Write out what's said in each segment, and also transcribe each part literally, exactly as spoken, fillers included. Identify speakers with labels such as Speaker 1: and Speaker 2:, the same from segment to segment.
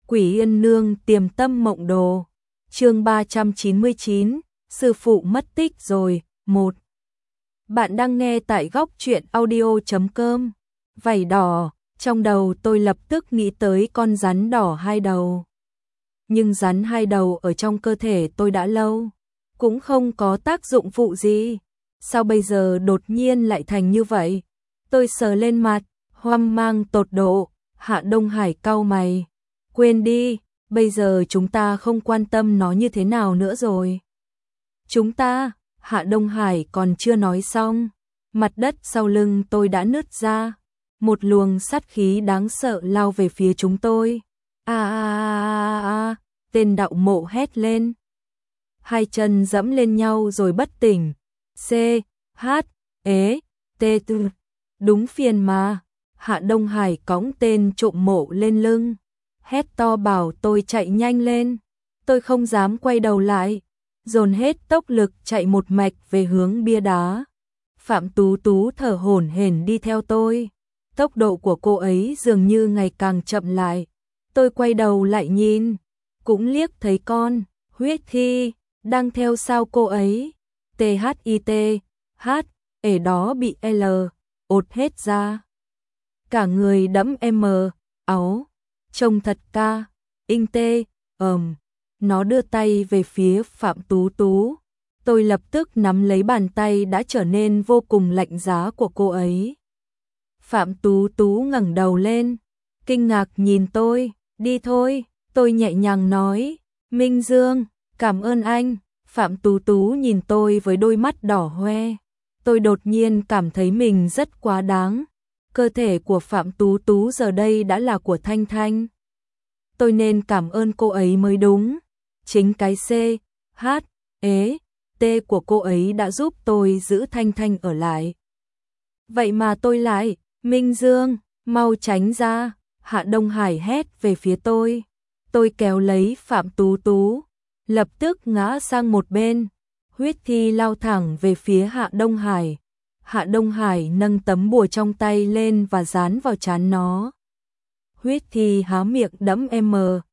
Speaker 1: Quỷ Yên Nương tiềm tâm mộng đồ. Chương ba trăm chín mươi chín, sư phụ mất tích rồi. một. Bạn đang nghe tại góc truyện audio chấm com. Vảy đỏ, trong đầu tôi lập tức nghĩ tới con rắn đỏ hai đầu. Nhưng rắn hai đầu ở trong cơ thể tôi đã lâu, cũng không có tác dụng phụ gì. Sao bây giờ đột nhiên lại thành như vậy? Tôi sờ lên mặt, hoang mang tột độ. Hạ Đông Hải cau mày. Quên đi, bây giờ chúng ta không quan tâm nó như thế nào nữa rồi. Chúng ta, Hạ Đông Hải còn chưa nói xong. Mặt đất sau lưng tôi đã nứt ra. Một luồng sát khí đáng sợ lao về phía chúng tôi. A a a a, tên đạo mộ hét lên. Hai chân dẫm lên nhau rồi bất tỉnh. C, H, ế, T, T. Đúng phiền mà. Hạ Đông Hải cõng tên trộm mộ lên lưng. Hét to bảo tôi chạy nhanh lên. Tôi không dám quay đầu lại. Dồn hết tốc lực chạy một mạch về hướng bia đá. Phạm Tú Tú thở hổn hển đi theo tôi. Tốc độ của cô ấy dường như ngày càng chậm lại. Tôi quay đầu lại nhìn. Cũng liếc thấy con, huyết thi, đang theo sau cô ấy. T H I T, H, ở đó bị L, ột hết ra. Cả người đẫm M, áo, trông thật ca, in tê, ầm. Nó đưa tay về phía Phạm Tú Tú. Tôi lập tức nắm lấy bàn tay đã trở nên vô cùng lạnh giá của cô ấy. Phạm Tú Tú ngẩng đầu lên, kinh ngạc nhìn tôi, đi thôi, tôi nhẹ nhàng nói, Minh Dương, cảm ơn anh. Phạm Tú Tú nhìn tôi với đôi mắt đỏ hoe. Tôi đột nhiên cảm thấy mình rất quá đáng. Cơ thể của Phạm Tú Tú giờ đây đã là của Thanh Thanh. Tôi nên cảm ơn cô ấy mới đúng. Chính cái C, H, ế, T của cô ấy đã giúp tôi giữ Thanh Thanh ở lại. Vậy mà tôi lại, Minh Dương, mau tránh ra. Hạ Đông Hải hét về phía tôi. Tôi kéo lấy Phạm Tú Tú, lập tức ngã sang một bên. Huyết thi lao thẳng về phía Hạ Đông Hải. Hạ Đông Hải nâng tấm bùa trong tay lên và dán vào trán nó. Huyết thi há miệng đẫm M,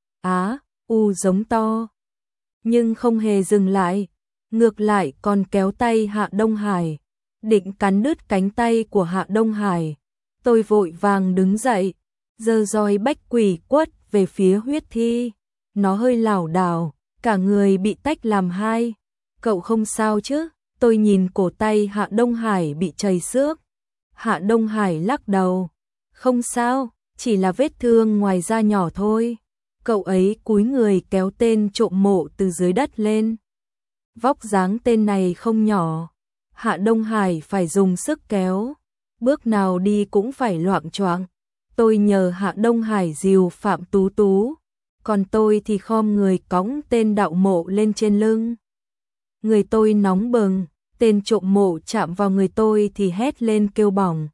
Speaker 1: Á, U giống to. Nhưng không hề dừng lại, ngược lại còn kéo tay Hạ Đông Hải, định cắn đứt cánh tay của Hạ Đông Hải. Tôi vội vàng đứng dậy, giơ roi bách quỷ quất về phía huyết thi. Nó hơi lảo đảo, cả người bị tách làm hai. Cậu không sao chứ? Tôi nhìn cổ tay Hạ Đông Hải bị chảy xước. Hạ Đông Hải lắc đầu. Không sao, chỉ là vết thương ngoài da nhỏ thôi. Cậu ấy cúi người kéo tên trộm mộ từ dưới đất lên. Vóc dáng tên này không nhỏ. Hạ Đông Hải phải dùng sức kéo. Bước nào đi cũng phải loạng choạng. Tôi nhờ Hạ Đông Hải dìu Phạm Tú Tú. Còn tôi thì khom người cõng tên đạo mộ lên trên lưng. Người tôi nóng bừng. Tên trộm mộ chạm vào người tôi thì hét lên kêu bỏng.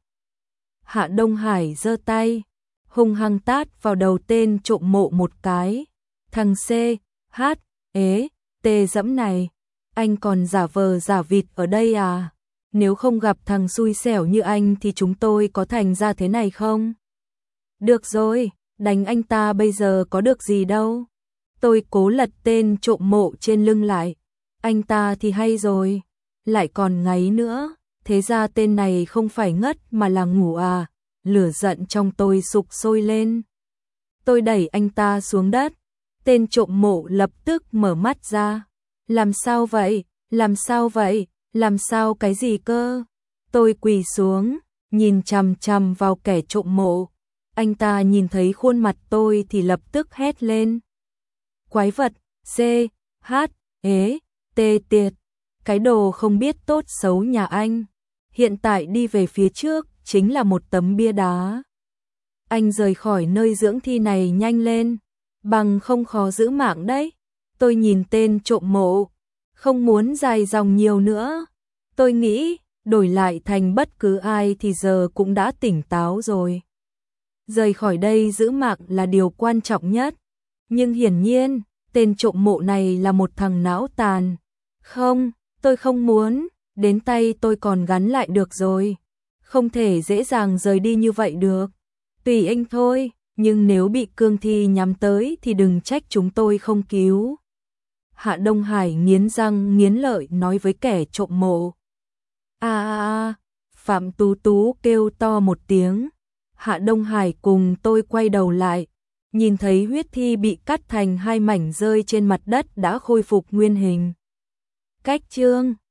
Speaker 1: Hạ Đông Hải giơ tay, hung hăng tát vào đầu tên trộm mộ một cái. Thằng C, H, ế, T dẫm này, anh còn giả vờ giả vịt ở đây à? Nếu không gặp thằng xui xẻo như anh thì chúng tôi có thành ra thế này không? Được rồi, đánh anh ta bây giờ có được gì đâu. Tôi cố lật tên trộm mộ trên lưng lại. Anh ta thì hay rồi, lại còn ngáy nữa. Thế ra tên này không phải ngất mà là ngủ à? Lửa giận trong tôi sục sôi lên. Tôi đẩy anh ta xuống đất. Tên trộm mộ lập tức mở mắt ra. Làm sao vậy? Làm sao vậy? Làm sao cái gì cơ? Tôi quỳ xuống, nhìn chằm chằm vào kẻ trộm mộ. Anh ta nhìn thấy khuôn mặt tôi thì lập tức hét lên. Quái vật, C, H, ế, T tiệt. Cái đồ không biết tốt xấu nhà anh. Hiện tại đi về phía trước chính là một tấm bia đá. Anh rời khỏi nơi dưỡng thi này nhanh lên, bằng không khó giữ mạng đấy. Tôi nhìn tên trộm mộ, không muốn dài dòng nhiều nữa. Tôi nghĩ, đổi lại thành bất cứ ai thì giờ cũng đã tỉnh táo rồi. Rời khỏi đây giữ mạng là điều quan trọng nhất. Nhưng hiển nhiên, tên trộm mộ này là một thằng não tàn. Không, tôi không muốn, đến tay tôi còn gắn lại được rồi. Không thể dễ dàng rời đi như vậy được. Tùy anh thôi, nhưng nếu bị cương thi nhắm tới thì đừng trách chúng tôi không cứu. Hạ Đông Hải nghiến răng nghiến lợi nói với kẻ trộm mộ. A a a, Phạm Tú Tú kêu to một tiếng. Hạ Đông Hải cùng tôi quay đầu lại, nhìn thấy huyết thi bị cắt thành hai mảnh rơi trên mặt đất đã khôi phục nguyên hình. Cách chương